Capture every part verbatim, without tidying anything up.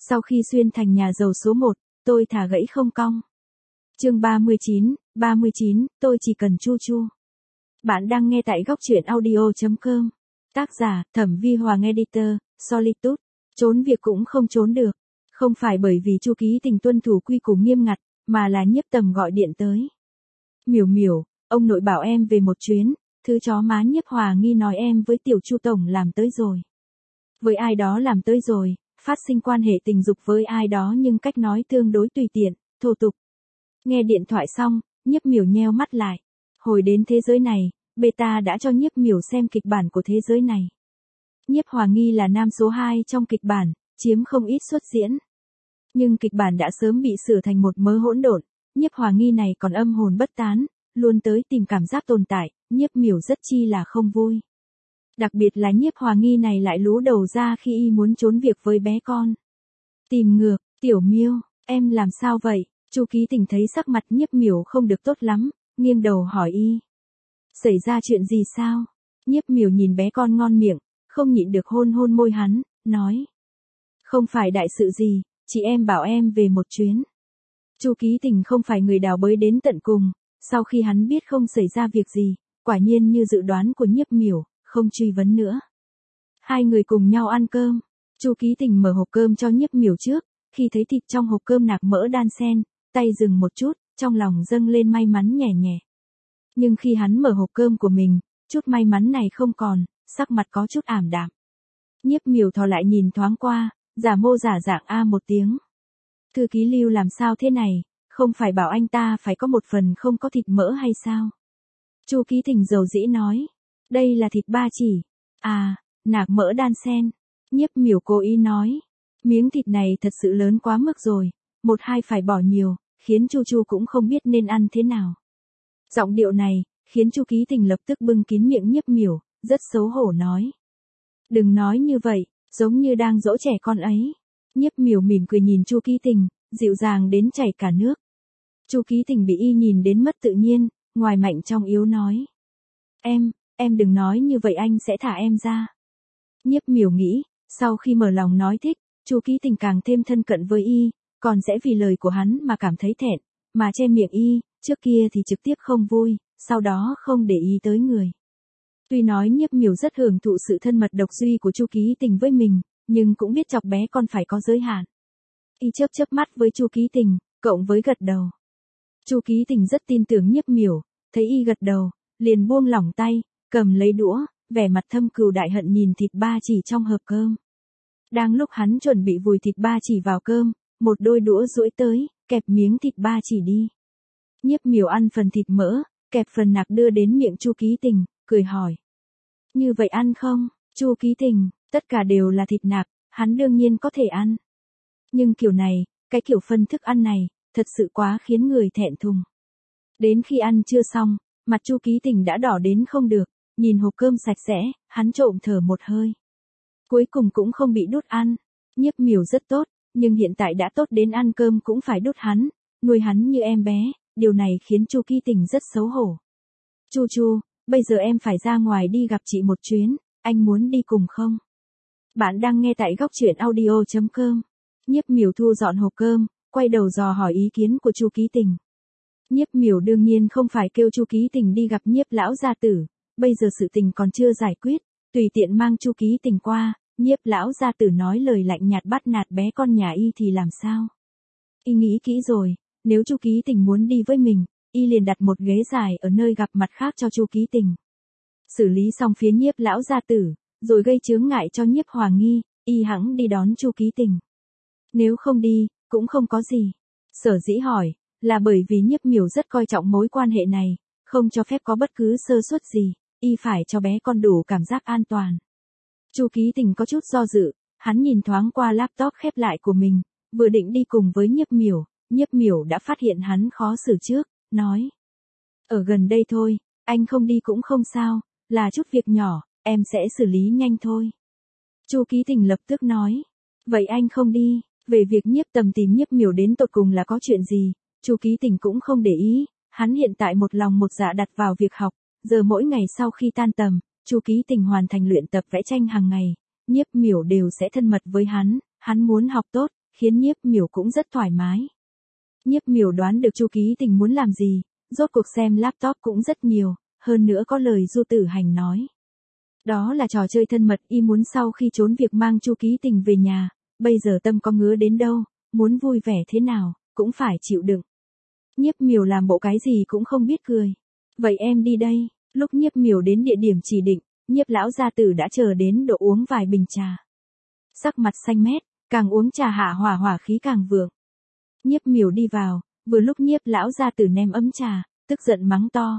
Sau khi xuyên thành nhà giàu số một, tôi thả gãy không cong. Chương ba mươi chín, ba mươi chín, tôi chỉ cần chu chu. Bạn đang nghe tại góc truyện audio chấm com. Tác giả, Thẩm Vi Hoàng Editor, Solitude. Trốn việc cũng không trốn được. Không phải bởi vì Chu Ký Tình tuân thủ quy củ nghiêm ngặt, mà là Nhiếp Tầm gọi điện tới. Miểu miểu, ông nội bảo em về một chuyến, thứ chó má Nhiếp Hòa nghi nói em với tiểu Chu tổng làm tới rồi. Với ai đó làm tới rồi, phát sinh quan hệ tình dục với ai đó nhưng cách nói tương đối tùy tiện, thô tục. Nghe điện thoại xong, Nhiếp Miểu nheo mắt lại. Hồi đến thế giới này, Beta đã cho Nhiếp Miểu xem kịch bản của thế giới này. Nhiếp Hòa nghi là nam số hai trong kịch bản, chiếm không ít suất diễn. Nhưng kịch bản đã sớm bị sửa thành một mớ hỗn độn, Nhiếp Hòa nghi này còn âm hồn bất tán, luôn tới tìm cảm giác tồn tại, Nhiếp Miểu rất chi là không vui. Đặc biệt là Nhiếp Hòa nghi này lại lú đầu ra khi y muốn trốn việc với bé con. Tìm ngược, Tiểu Miêu, em làm sao vậy? Chu Ký Tình thấy sắc mặt Nhiếp Miểu không được tốt lắm, nghiêng đầu hỏi y. Xảy ra chuyện gì sao? Nhiếp Miểu nhìn bé con ngon miệng, không nhịn được hôn hôn môi hắn, nói. Không phải đại sự gì, chị em bảo em về một chuyến. Chu Ký Tình không phải người đào bới đến tận cùng, sau khi hắn biết không xảy ra việc gì, quả nhiên như dự đoán của Nhiếp Miểu, không truy vấn nữa. Hai người cùng nhau ăn cơm, Chu Ký Tình mở hộp cơm cho Nhiếp Miểu trước, khi thấy thịt trong hộp cơm nạc mỡ đan xen, tay dừng một chút, trong lòng dâng lên may mắn nhẹ nhẹ. Nhưng khi hắn mở hộp cơm của mình, chút may mắn này không còn, sắc mặt có chút ảm đạm. Nhiếp Miểu thò lại nhìn thoáng qua, giả mô giả dạng a một tiếng. Thư ký Lưu làm sao thế này, không phải bảo anh ta phải có một phần không có thịt mỡ hay sao? Chu Ký Tình dầu dĩ nói, đây là thịt ba chỉ. À, nạc mỡ đan xen. Nhiếp Miểu cố ý nói, miếng thịt này thật sự lớn quá mức rồi, một hai phải bỏ nhiều, khiến Chu Chu cũng không biết nên ăn thế nào. Giọng điệu này, khiến Chu Ký Tình lập tức bưng kín miệng Nhiếp Miểu, rất xấu hổ nói. Đừng nói như vậy, giống như đang dỗ trẻ con ấy. Nhiếp Miểu mỉm cười nhìn Chu Ký Tình, dịu dàng đến chảy cả nước. Chu Ký Tình bị y nhìn đến mất tự nhiên, ngoài mạnh trong yếu nói. Em, em đừng nói như vậy anh sẽ thả em ra. Nhiếp Miểu nghĩ, sau khi mở lòng nói thích, Chu Ký Tình càng thêm thân cận với y, còn sẽ vì lời của hắn mà cảm thấy thẹn, mà che miệng y, trước kia thì trực tiếp không vui, sau đó không để ý tới người. Tuy nói Nhiếp Miểu rất hưởng thụ sự thân mật độc duy của Chu Ký Tình với mình, nhưng cũng biết chọc bé con phải có giới hạn. Y chớp chớp mắt với Chu Ký Tình, cộng với gật đầu. Chu Ký Tình rất tin tưởng Nhiếp Miểu, thấy y gật đầu, liền buông lỏng tay, cầm lấy đũa, vẻ mặt thâm cừu đại hận nhìn thịt ba chỉ trong hộp cơm. Đang lúc hắn chuẩn bị vùi thịt ba chỉ vào cơm, một đôi đũa duỗi tới, kẹp miếng thịt ba chỉ đi. Nhiếp Miểu ăn phần thịt mỡ, kẹp phần nạc đưa đến miệng Chu Ký Tình, cười hỏi. Như vậy ăn không, Chu Ký Tình, tất cả đều là thịt nạc, hắn đương nhiên có thể ăn. Nhưng kiểu này, cái kiểu phân thức ăn này, thật sự quá khiến người thẹn thùng. Đến khi ăn chưa xong, mặt Chu Ký Tình đã đỏ đến không được, nhìn hộp cơm sạch sẽ, hắn trộm thở một hơi. Cuối cùng cũng không bị đút ăn. Nhiếp Miểu rất tốt, nhưng hiện tại đã tốt đến ăn cơm cũng phải đút hắn, nuôi hắn như em bé, điều này khiến Chu Ký Tình rất xấu hổ. Chu Chu, bây giờ em phải ra ngoài đi gặp chị một chuyến, anh muốn đi cùng không? Bạn đang nghe tại góc truyện audio chấm com. Nhiếp Miểu thu dọn hộp cơm, quay đầu dò hỏi ý kiến của Chu Ký Tình. Nhiếp Miểu đương nhiên không phải kêu Chu Ký Tình đi gặp Nhiếp lão gia tử, bây giờ sự tình còn chưa giải quyết, tùy tiện mang Chu Ký Tình qua, Nhiếp lão gia tử nói lời lạnh nhạt bắt nạt bé con nhà y thì làm sao? Y nghĩ kỹ rồi, nếu Chu Ký Tình muốn đi với mình, y liền đặt một ghế dài ở nơi gặp mặt khác cho Chu Ký Tình. Xử lý xong phía Nhiếp lão gia tử, rồi gây chướng ngại cho Nhiếp Hòa nghi, y hẵng đi đón Chu Ký Tình. Nếu không đi, cũng không có gì. Sở dĩ hỏi, là bởi vì Nhiếp Miểu rất coi trọng mối quan hệ này, không cho phép có bất cứ sơ suất gì, y phải cho bé con đủ cảm giác an toàn. Chu Ký Tình có chút do dự, hắn nhìn thoáng qua laptop khép lại của mình, vừa định đi cùng với Nhiếp Miểu, Nhiếp Miểu đã phát hiện hắn khó xử trước, nói. Ở gần đây thôi, anh không đi cũng không sao, là chút việc nhỏ, em sẽ xử lý nhanh thôi. Chu Ký Tình lập tức nói. Vậy anh không đi, về việc Nhiếp Tầm tìm Nhiếp Miểu đến tột cùng là có chuyện gì, Chu Ký Tình cũng không để ý, hắn hiện tại một lòng một dạ đặt vào việc học, giờ mỗi ngày sau khi tan tầm, Chu Ký Tình hoàn thành luyện tập vẽ tranh hàng ngày, Nhiếp Miểu đều sẽ thân mật với hắn, hắn muốn học tốt, khiến Nhiếp Miểu cũng rất thoải mái. Nhiếp Miểu đoán được Chu Ký Tình muốn làm gì, rốt cuộc xem laptop cũng rất nhiều, hơn nữa có lời Du Tử Hành nói. Đó là trò chơi thân mật, y muốn sau khi trốn việc mang Chu Ký Tình về nhà, bây giờ tâm có ngứa đến đâu, muốn vui vẻ thế nào, cũng phải chịu đựng. Nhiếp Miểu làm bộ cái gì cũng không biết cười. Vậy em đi đây. Lúc Nhiếp Miểu đến địa điểm chỉ định, Nhiếp lão gia tử đã chờ đến độ uống vài bình trà. Sắc mặt xanh mét, càng uống trà hạ hỏa hỏa khí càng vượng. Nhiếp Miểu đi vào, vừa lúc Nhiếp lão gia tử ném ấm trà, tức giận mắng to.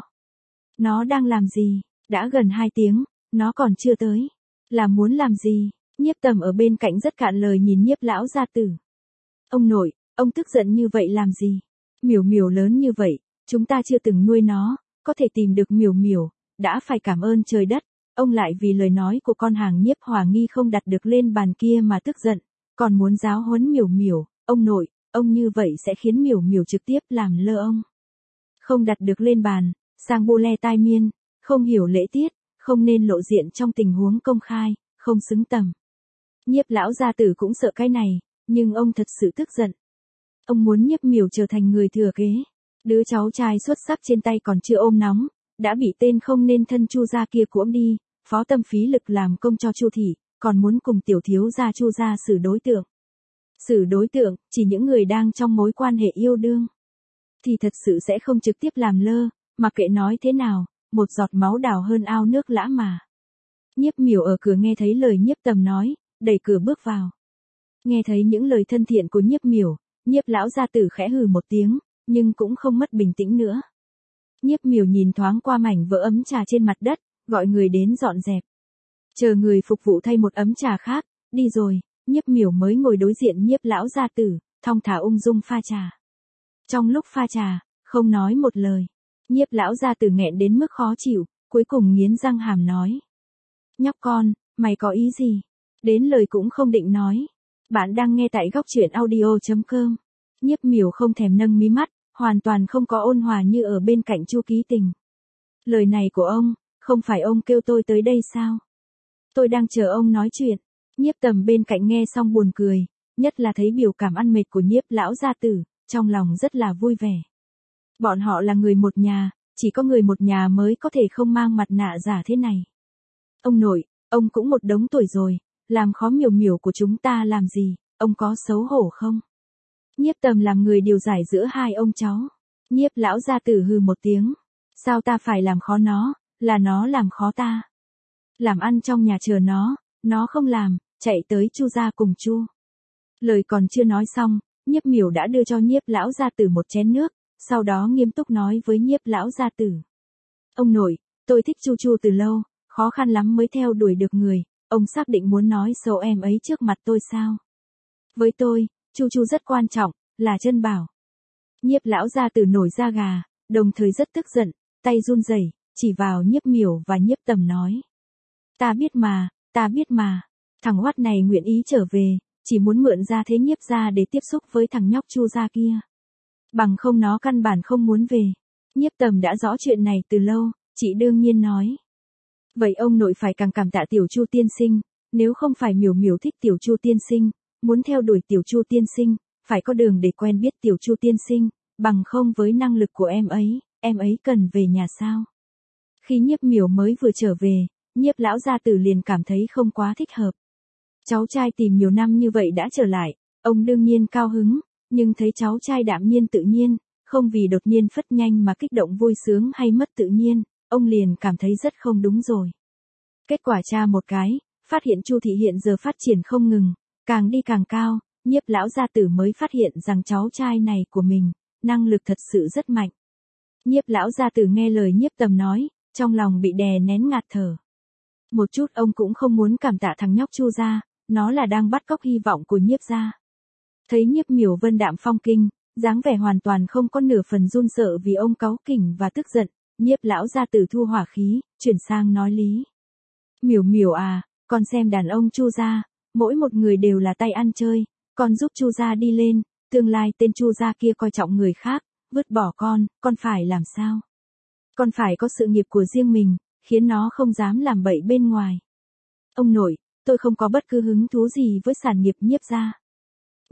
Nó đang làm gì? Đã gần hai tiếng, nó còn chưa tới. Là muốn làm gì? Nhiếp Tầm ở bên cạnh rất cạn lời nhìn Nhiếp lão gia tử. Ông nội, ông tức giận như vậy làm gì? Miểu Miểu lớn như vậy, chúng ta chưa từng nuôi nó, có thể tìm được Miểu Miểu, đã phải cảm ơn trời đất. Ông lại vì lời nói của con hàng Nhiếp Hòa Nghi không đặt được lên bàn kia mà tức giận, còn muốn giáo huấn Miểu Miểu. Ông nội, ông như vậy sẽ khiến Miểu Miểu trực tiếp làm lơ ông. Không đặt được lên bàn, sang bu le tai miên, không hiểu lễ tiết, không nên lộ diện trong tình huống công khai, không xứng tầm. Nhiếp lão gia tử cũng sợ cái này, nhưng ông thật sự tức giận. Ông muốn Nhiếp Miểu trở thành người thừa kế. Đứa cháu trai xuất sắc trên tay còn chưa ôm nóng, đã bị tên không nên thân Chu gia kia cuỗm đi, phó tâm phí lực làm công cho Chu thị, còn muốn cùng tiểu thiếu gia Chu gia xử đối tượng. Xử đối tượng, chỉ những người đang trong mối quan hệ yêu đương. Thì thật sự sẽ không trực tiếp làm lơ, mặc kệ nói thế nào, một giọt máu đào hơn ao nước lã mà. Nhiếp Miểu ở cửa nghe thấy lời Nhiếp Tầm nói, đẩy cửa bước vào. Nghe thấy những lời thân thiện của Nhiếp Miểu, Nhiếp lão gia tử khẽ hừ một tiếng, nhưng cũng không mất bình tĩnh nữa. Nhiếp Miểu nhìn thoáng qua mảnh vỡ ấm trà trên mặt đất, gọi người đến dọn dẹp. Chờ người phục vụ thay một ấm trà khác, đi rồi, Nhiếp Miểu mới ngồi đối diện Nhiếp lão gia tử, thong thả ung dung pha trà. Trong lúc pha trà, không nói một lời, Nhiếp lão gia tử nghẹn đến mức khó chịu, cuối cùng nghiến răng hàm nói. Nhóc con, mày có ý gì? Đến lời cũng không định nói. Bạn đang nghe tại góc truyện audio chấm com. Nhiếp Miểu không thèm nâng mí mắt, hoàn toàn không có ôn hòa như ở bên cạnh Chu Ký Tình. Lời này của ông, không phải ông kêu tôi tới đây sao? Tôi đang chờ ông nói chuyện. Nhiếp Tầm bên cạnh nghe xong buồn cười, nhất là thấy biểu cảm ăn mệt của Nhiếp lão gia tử, trong lòng rất là vui vẻ. Bọn họ là người một nhà, chỉ có người một nhà mới có thể không mang mặt nạ giả thế này. Ông nội, ông cũng một đống tuổi rồi, làm khó Miểu Miểu của chúng ta làm gì, ông có xấu hổ không? Nhiếp Tầm làm người điều giải giữa hai ông cháu. Nhiếp lão gia tử hừ một tiếng. Sao ta phải làm khó nó, là nó làm khó ta. Làm ăn trong nhà chờ nó, nó không làm, chạy tới Chu gia cùng Chu. Lời còn chưa nói xong, Nhiếp Miểu đã đưa cho Nhiếp lão gia tử một chén nước, sau đó nghiêm túc nói với Nhiếp lão gia tử. Ông nội, tôi thích Chu Chu từ lâu, khó khăn lắm mới theo đuổi được người, ông xác định muốn nói xấu em ấy trước mặt tôi sao? Với tôi, Chu Chu rất quan trọng, là chân bảo. Nhiếp lão gia tử nổi da gà, đồng thời rất tức giận, tay run rẩy, chỉ vào Nhiếp Miểu và Nhiếp Tầm nói. Ta biết mà, ta biết mà, thằng hoắt này nguyện ý trở về, chỉ muốn mượn ra thế Nhiếp gia để tiếp xúc với thằng nhóc Chu gia kia. Bằng không nó căn bản không muốn về. Nhiếp Tầm đã rõ chuyện này từ lâu, chị đương nhiên nói. Vậy ông nội phải càng cảm tạ tiểu Chu tiên sinh, nếu không phải Miểu Miểu thích tiểu Chu tiên sinh, muốn theo đuổi tiểu Chu tiên sinh, phải có đường để quen biết tiểu Chu tiên sinh, bằng không với năng lực của em ấy, em ấy cần về nhà sao? Khi Nhiếp Miểu mới vừa trở về, Nhiếp lão gia tử liền cảm thấy không quá thích hợp. Cháu trai tìm nhiều năm như vậy đã trở lại, ông đương nhiên cao hứng, nhưng thấy cháu trai đạm nhiên tự nhiên, không vì đột nhiên phất nhanh mà kích động vui sướng hay mất tự nhiên, ông liền cảm thấy rất không đúng rồi. Kết quả tra một cái, phát hiện Chu thị hiện giờ phát triển không ngừng, càng đi càng cao, Nhiếp lão gia tử mới phát hiện rằng cháu trai này của mình, năng lực thật sự rất mạnh. Nhiếp lão gia tử nghe lời Nhiếp Tầm nói, trong lòng bị đè nén ngạt thở. Một chút ông cũng không muốn cảm tạ thằng nhóc Chu gia, nó là đang bắt cóc hy vọng của Nhiếp gia. Thấy Nhiếp Miểu vân đạm phong kinh, dáng vẻ hoàn toàn không có nửa phần run sợ vì ông cáu kỉnh và tức giận, Nhiếp lão gia tử thu hỏa khí, chuyển sang nói lý. Miểu Miểu à, con xem đàn ông Chu gia, mỗi một người đều là tay ăn chơi, con giúp Chu gia đi lên, tương lai tên Chu gia kia coi trọng người khác, vứt bỏ con, con phải làm sao? Con phải có sự nghiệp của riêng mình, khiến nó không dám làm bậy bên ngoài. Ông nội, tôi không có bất cứ hứng thú gì với sản nghiệp Nhiếp gia.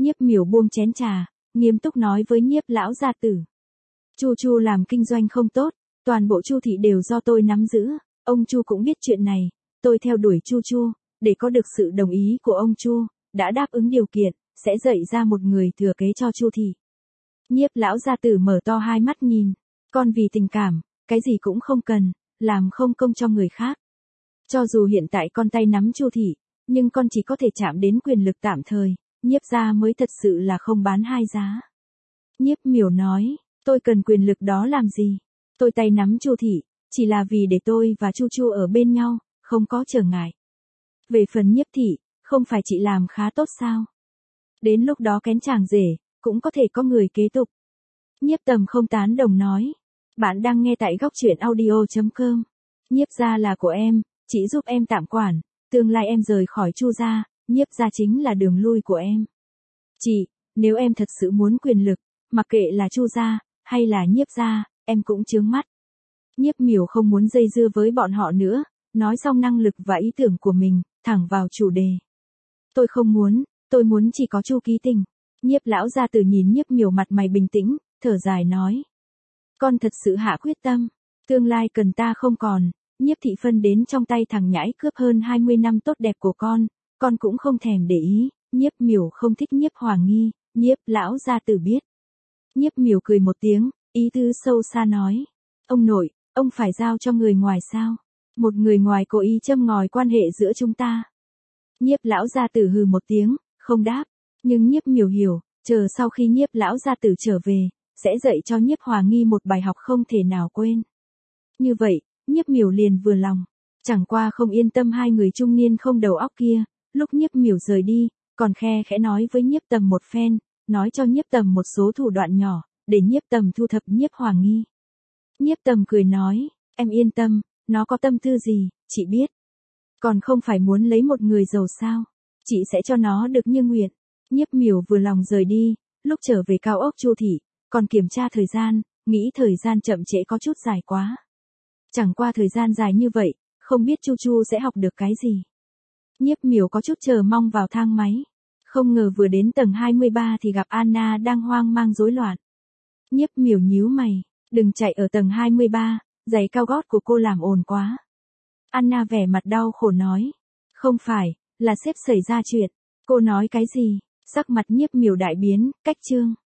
Nhiếp Miểu buông chén trà, nghiêm túc nói với Nhiếp lão gia tử. Chu Chu làm kinh doanh không tốt, toàn bộ Chu thị đều do tôi nắm giữ, ông Chu cũng biết chuyện này, tôi theo đuổi Chu Chu, để có được sự đồng ý của ông Chu, đã đáp ứng điều kiện, sẽ dạy ra một người thừa kế cho Chu thị. Nhiếp lão gia tử mở to hai mắt nhìn, con vì tình cảm, cái gì cũng không cần, làm không công cho người khác. Cho dù hiện tại con tay nắm Chu thị, nhưng con chỉ có thể chạm đến quyền lực tạm thời, Nhiếp gia mới thật sự là không bán hai giá. Nhiếp Miểu nói, tôi cần quyền lực đó làm gì? Tôi tay nắm Chu thị, chỉ là vì để tôi và Chu Chu ở bên nhau, không có trở ngại. Về phần Nhiếp thị, không phải chị làm khá tốt sao? Đến lúc đó kén chàng rể, cũng có thể có người kế tục. Nhiếp Tầm không tán đồng nói. Bạn đang nghe tại góc truyện audio chấm com. Nhiếp gia là của em, chị giúp em tạm quản, tương lai em rời khỏi Chu gia, Nhiếp gia chính là đường lui của em. Chị, nếu em thật sự muốn quyền lực, mặc kệ là Chu gia, hay là Nhiếp gia, em cũng chướng mắt. Nhiếp Miểu không muốn dây dưa với bọn họ nữa, nói xong năng lực và ý tưởng của mình, thẳng vào chủ đề. Tôi không muốn, tôi muốn chỉ có Chu Ký Tình. Nhiếp lão gia tử nhìn Nhiếp Miểu mặt mày bình tĩnh, thở dài nói. Con thật sự hạ quyết tâm, tương lai cần ta không còn, Nhiếp thị phân đến trong tay thằng nhãi cướp hơn hai mươi năm tốt đẹp của con, con cũng không thèm để ý. Nhiếp Miểu không thích Nhiếp Hoàng Nghi, Nhiếp lão gia tử biết. Nhiếp Miểu cười một tiếng, ý tứ sâu xa nói. Ông nội, ông phải giao cho người ngoài sao? Một người ngoài cố ý châm ngòi quan hệ giữa chúng ta. Nhiếp lão gia tử hừ một tiếng, không đáp. Nhưng Nhiếp Miểu hiểu, chờ sau khi Nhiếp lão gia tử trở về, sẽ dạy cho Nhiếp Hoàng Nghi một bài học không thể nào quên. Như vậy, Nhiếp Miểu liền vừa lòng. Chẳng qua không yên tâm hai người trung niên không đầu óc kia, lúc Nhiếp Miểu rời đi, còn khe khẽ nói với Nhiếp Tầm một phen, nói cho Nhiếp Tầm một số thủ đoạn nhỏ, để Nhiếp Tầm thu thập Nhiếp Hoàng Nghi. Nhiếp Tầm cười nói, em yên tâm, nó có tâm tư gì, chị biết. Còn không phải muốn lấy một người giàu sao, chị sẽ cho nó được như nguyện. Nhiếp Miểu vừa lòng rời đi, lúc trở về cao ốc Chu thị, còn kiểm tra thời gian, nghĩ thời gian chậm trễ có chút dài quá. Chẳng qua thời gian dài như vậy, không biết Chu Chu sẽ học được cái gì. Nhiếp Miểu có chút chờ mong vào thang máy. Không ngờ vừa đến tầng hai mươi ba thì gặp Anna đang hoang mang rối loạn. Nhiếp Miểu nhíu mày, đừng chạy ở tầng hai mươi ba, giày cao gót của cô làm ồn quá. Anna vẻ mặt đau khổ nói. Không phải, là sếp xảy ra chuyện. Cô nói cái gì? Sắc mặt Nhiếp Miểu đại biến, cách chương.